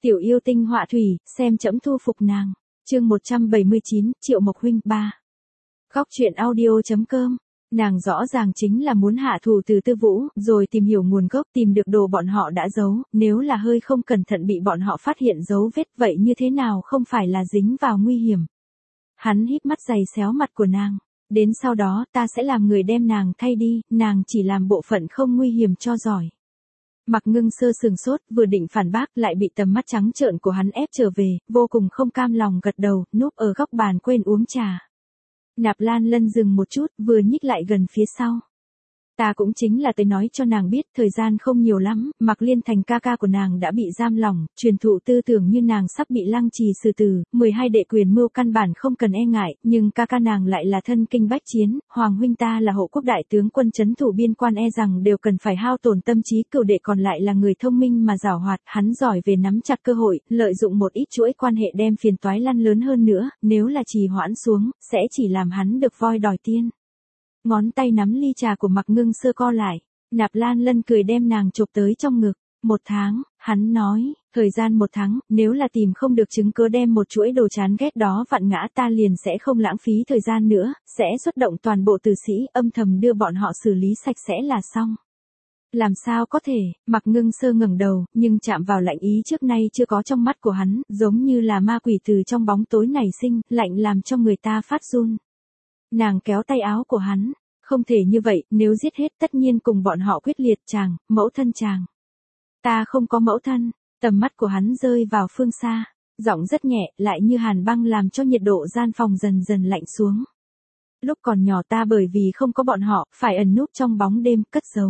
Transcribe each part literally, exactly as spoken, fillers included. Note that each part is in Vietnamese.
Tiểu yêu tinh họa thủy, xem trẫm thu phục nàng. Chương một trăm bảy mươi chín, Triệu Mộc huynh ba. Góc truyện audio.com. Nàng rõ ràng chính là muốn hạ thủ từ Tư Vũ, rồi tìm hiểu nguồn gốc, tìm được đồ bọn họ đã giấu, nếu là hơi không cẩn thận bị bọn họ phát hiện dấu vết, vậy như thế nào không phải là dính vào nguy hiểm. Hắn híp mắt giày xéo mặt của nàng. Đến sau đó ta sẽ làm người đem nàng thay đi, nàng chỉ làm bộ phận không nguy hiểm cho giỏi. Mặc Ngưng Sơ sừng sốt, vừa định phản bác lại bị tầm mắt trắng trợn của hắn ép trở về, vô cùng không cam lòng gật đầu, núp ở góc bàn quên uống trà. Nạp Lan Lân dừng một chút, vừa nhích lại gần phía sau. Ta cũng chính là tới nói cho nàng biết, thời gian không nhiều lắm, Mặc Liên Thành ca ca của nàng đã bị giam lỏng, truyền thụ tư tưởng như nàng sắp bị lăng trì xử tử, mười hai đệ quyền mưu căn bản không cần e ngại, nhưng ca ca nàng lại là thân kinh bách chiến, hoàng huynh ta là hộ quốc đại tướng quân trấn thủ biên quan e rằng đều cần phải hao tổn tâm trí, cửu đệ còn lại là người thông minh mà giảo hoạt, hắn giỏi về nắm chặt cơ hội, lợi dụng một ít chuỗi quan hệ đem phiền toái lăn lớn hơn nữa, nếu là trì hoãn xuống, sẽ chỉ làm hắn được voi đòi tiên. Ngón tay nắm ly trà của Mặc Ngưng Sơ co lại, Nạp Lan Lân cười đem nàng chụp tới trong ngực. Một tháng, hắn nói, thời gian một tháng, nếu là tìm không được chứng cứ đem một chuỗi đồ chán ghét đó vặn ngã ta liền sẽ không lãng phí thời gian nữa, sẽ xuất động toàn bộ tử sĩ âm thầm đưa bọn họ xử lý sạch sẽ là xong. Làm sao có thể, Mặc Ngưng Sơ ngẩng đầu, nhưng chạm vào lạnh ý trước nay chưa có trong mắt của hắn, giống như là ma quỷ từ trong bóng tối nảy sinh, lạnh làm cho người ta phát run. Nàng kéo tay áo của hắn, không thể như vậy, nếu giết hết tất nhiên cùng bọn họ quyết liệt chàng, mẫu thân chàng. Ta không có mẫu thân, tầm mắt của hắn rơi vào phương xa, giọng rất nhẹ, lại như hàn băng làm cho nhiệt độ gian phòng dần dần lạnh xuống. Lúc còn nhỏ ta bởi vì không có bọn họ, phải ẩn núp trong bóng đêm, cất giấu.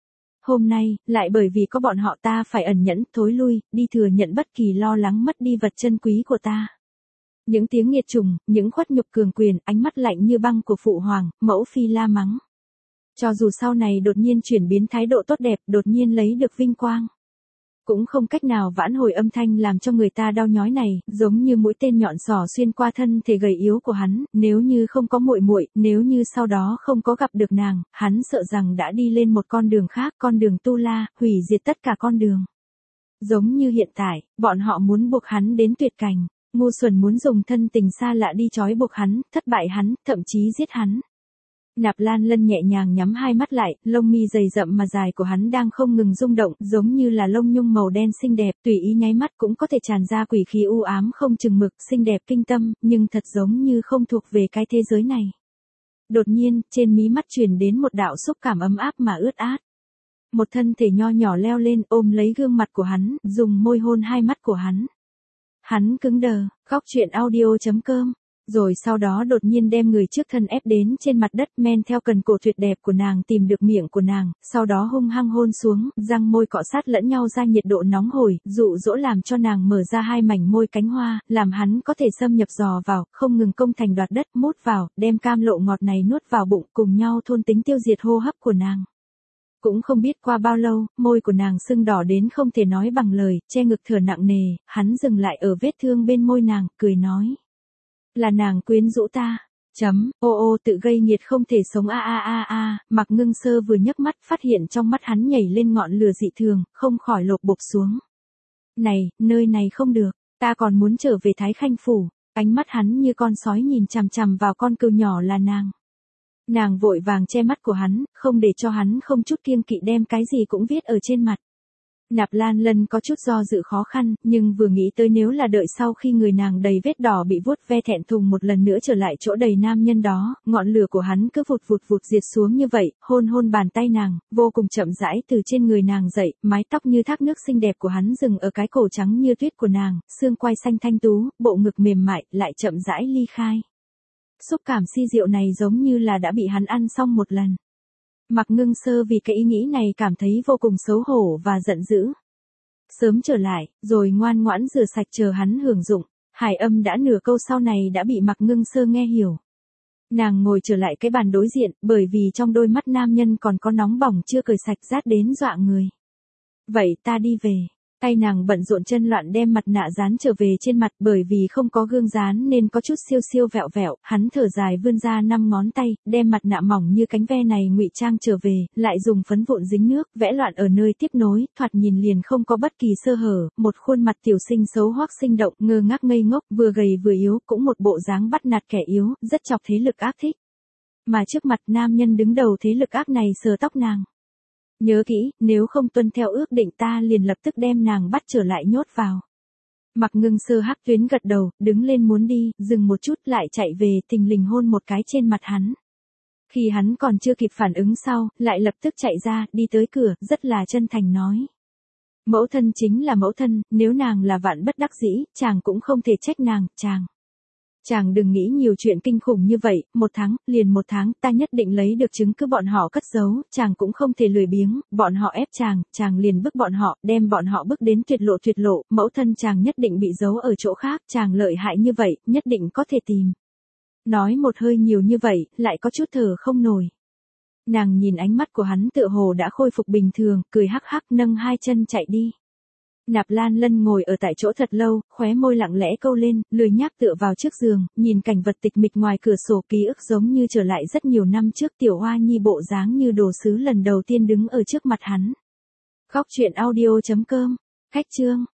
Hôm nay, lại bởi vì có bọn họ ta phải ẩn nhẫn, thối lui, đi thừa nhận bất kỳ lo lắng mất đi vật chân quý của ta. Những tiếng nghiệt trùng, những khuất nhục cường quyền, ánh mắt lạnh như băng của phụ hoàng, mẫu phi la mắng. Cho dù sau này đột nhiên chuyển biến thái độ tốt đẹp, đột nhiên lấy được vinh quang, cũng không cách nào vãn hồi âm thanh làm cho người ta đau nhói này, giống như mũi tên nhọn xỏ xuyên qua thân thể gầy yếu của hắn, nếu như không có muội muội, nếu như sau đó không có gặp được nàng, hắn sợ rằng đã đi lên một con đường khác, con đường tu la, hủy diệt tất cả con đường. Giống như hiện tại, bọn họ muốn buộc hắn đến tuyệt cảnh. Ngu xuẩn muốn dùng thân tình xa lạ đi trói buộc hắn, thất bại hắn, thậm chí giết hắn. Nạp Lan Lân nhẹ nhàng nhắm hai mắt lại, lông mi dày rậm mà dài của hắn đang không ngừng rung động, giống như là lông nhung màu đen xinh đẹp, tùy ý nháy mắt cũng có thể tràn ra quỷ khí u ám không chừng mực, xinh đẹp kinh tâm, nhưng thật giống như không thuộc về cái thế giới này. Đột nhiên, trên mí mắt truyền đến một đạo xúc cảm ấm áp mà ướt át. Một thân thể nho nhỏ leo lên, ôm lấy gương mặt của hắn, dùng môi hôn hai mắt của hắn. Hắn cứng đờ, góc truyện audio.com, rồi sau đó đột nhiên đem người trước thân ép đến trên mặt đất, men theo cần cổ tuyệt đẹp của nàng tìm được miệng của nàng, sau đó hung hăng hôn xuống, răng môi cọ sát lẫn nhau ra nhiệt độ nóng hổi, dụ dỗ làm cho nàng mở ra hai mảnh môi cánh hoa, làm hắn có thể xâm nhập dò vào, không ngừng công thành đoạt đất, mút vào, đem cam lộ ngọt này nuốt vào bụng, cùng nhau thôn tính tiêu diệt hô hấp của nàng. Cũng không biết qua bao lâu, môi của nàng sưng đỏ đến không thể nói bằng lời, che ngực thở nặng nề, hắn dừng lại ở vết thương bên môi nàng, cười nói. Là nàng quyến rũ ta. Chấm, ô ô tự gây nghiệt không thể sống a a a a, Mặc Ngưng Sơ vừa nhấc mắt phát hiện trong mắt hắn nhảy lên ngọn lửa dị thường, không khỏi lột bột xuống. Này, nơi này không được, ta còn muốn trở về Thái Khanh Phủ, ánh mắt hắn như con sói nhìn chằm chằm vào con cừu nhỏ là nàng. Nàng vội vàng che mắt của hắn, không để cho hắn không chút kiêng kỵ đem cái gì cũng viết ở trên mặt. Nạp Lan Lân có chút do dự khó khăn, nhưng vừa nghĩ tới nếu là đợi sau khi người nàng đầy vết đỏ bị vuốt ve thẹn thùng một lần nữa trở lại chỗ đầy nam nhân đó, ngọn lửa của hắn cứ vụt vụt vụt diệt xuống như vậy, hôn hôn bàn tay nàng, vô cùng chậm rãi từ trên người nàng dậy, mái tóc như thác nước xinh đẹp của hắn dừng ở cái cổ trắng như tuyết của nàng, xương quai xanh thanh tú, bộ ngực mềm mại, lại chậm rãi ly khai. Xúc cảm si diệu này giống như là đã bị hắn ăn xong một lần. Mặc Ngưng Sơ vì cái ý nghĩ này cảm thấy vô cùng xấu hổ và giận dữ. Sớm trở lại, rồi ngoan ngoãn rửa sạch chờ hắn hưởng dụng, hải âm đã nửa câu sau này đã bị Mặc Ngưng Sơ nghe hiểu. Nàng ngồi trở lại cái bàn đối diện, bởi vì trong đôi mắt nam nhân còn có nóng bỏng chưa cởi sạch rát đến dọa người. Vậy ta đi về. Tay nàng bận rộn chân loạn đem mặt nạ dán trở về trên mặt, bởi vì không có gương dán nên có chút siêu siêu vẹo vẹo, hắn thở dài vươn ra năm ngón tay, đem mặt nạ mỏng như cánh ve này ngụy trang trở về, lại dùng phấn vụn dính nước, vẽ loạn ở nơi tiếp nối, thoạt nhìn liền không có bất kỳ sơ hở, một khuôn mặt tiểu sinh xấu hoắc sinh động, ngơ ngác ngây ngốc, vừa gầy vừa yếu, cũng một bộ dáng bắt nạt kẻ yếu, rất chọc thế lực ác thích. Mà trước mặt nam nhân đứng đầu thế lực ác này sờ tóc nàng. Nhớ kỹ, nếu không tuân theo ước định ta liền lập tức đem nàng bắt trở lại nhốt vào. Mặc Ngưng Sơ hắc tuyến gật đầu, đứng lên muốn đi, dừng một chút lại chạy về, thình lình hôn một cái trên mặt hắn. Khi hắn còn chưa kịp phản ứng sau, lại lập tức chạy ra, đi tới cửa, rất là chân thành nói. Mẫu thân chính là mẫu thân, nếu nàng là vạn bất đắc dĩ, chàng cũng không thể trách nàng, chàng. Chàng đừng nghĩ nhiều chuyện kinh khủng như vậy, một tháng, liền một tháng, ta nhất định lấy được chứng cứ bọn họ cất giấu, chàng cũng không thể lười biếng, bọn họ ép chàng, chàng liền bức bọn họ, đem bọn họ bức đến tuyệt lộ tuyệt lộ, mẫu thân chàng nhất định bị giấu ở chỗ khác, chàng lợi hại như vậy, nhất định có thể tìm. Nói một hơi nhiều như vậy, lại có chút thở không nổi. Nàng nhìn ánh mắt của hắn tựa hồ đã khôi phục bình thường, cười hắc hắc nâng hai chân chạy đi. Nạp Lan Lân ngồi ở tại chỗ thật lâu, khóe môi lặng lẽ câu lên, lười nhác tựa vào trước giường, nhìn cảnh vật tịch mịch ngoài cửa sổ, ký ức giống như trở lại rất nhiều năm trước, tiểu hoa nhi bộ dáng như đồ sứ lần đầu tiên đứng ở trước mặt hắn. Góc truyện audio chấm com, khách chương.